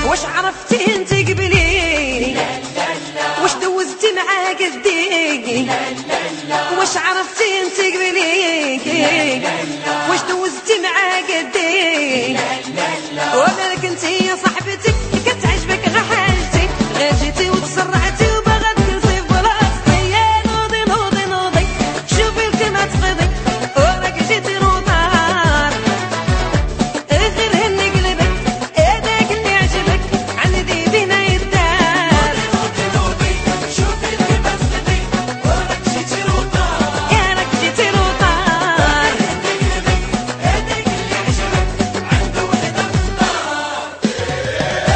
واش عرفتي انت قبلي؟ واش دوزتي معاه قدي؟ واش عرفتي انت قبلي؟ واش دوزتي معاه قدي؟ ولا كنتي يا صاحبتي كتعجبك غير حاجتي، غير جيتي وتسرعتي وباغا تجلسي في بلاصتي. يا نوضي نوضي نوضي شوفي الكلمة تقضي، وراك جيتي نوضار غير هني قلبك هذاك اللي عجبك عندي بينا يدار. نوضي نوضي شوفي الكلمة تقضي، وراك جيتي نوضار يا راك جيتي نوضار هني قلبك هذاك اللي عجبك عنده وحدة في الدار.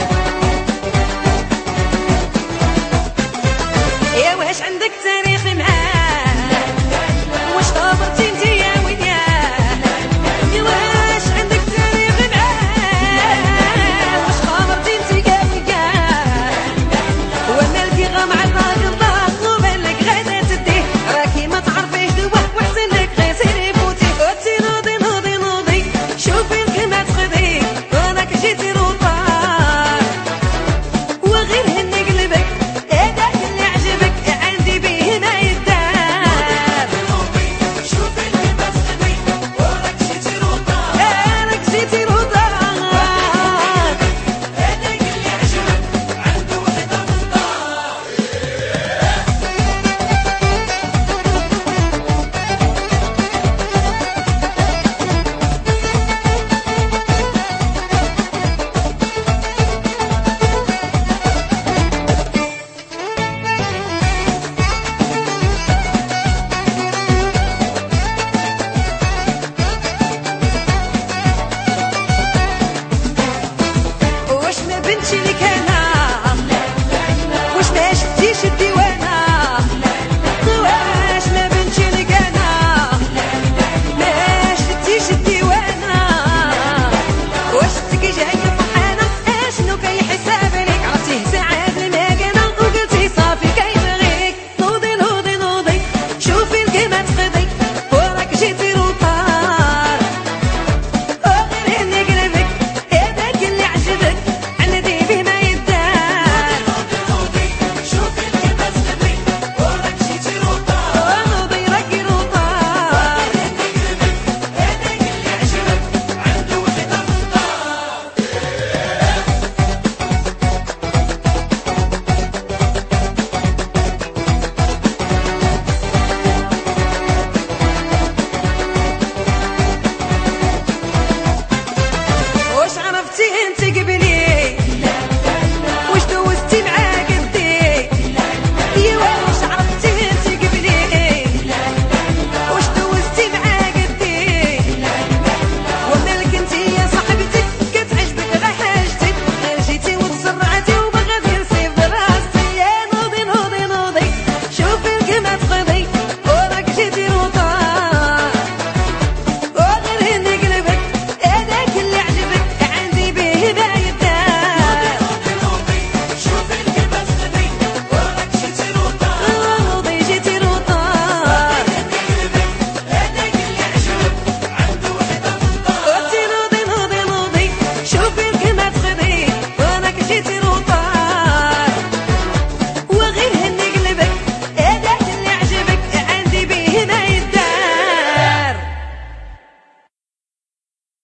يا واش عندك تاريخ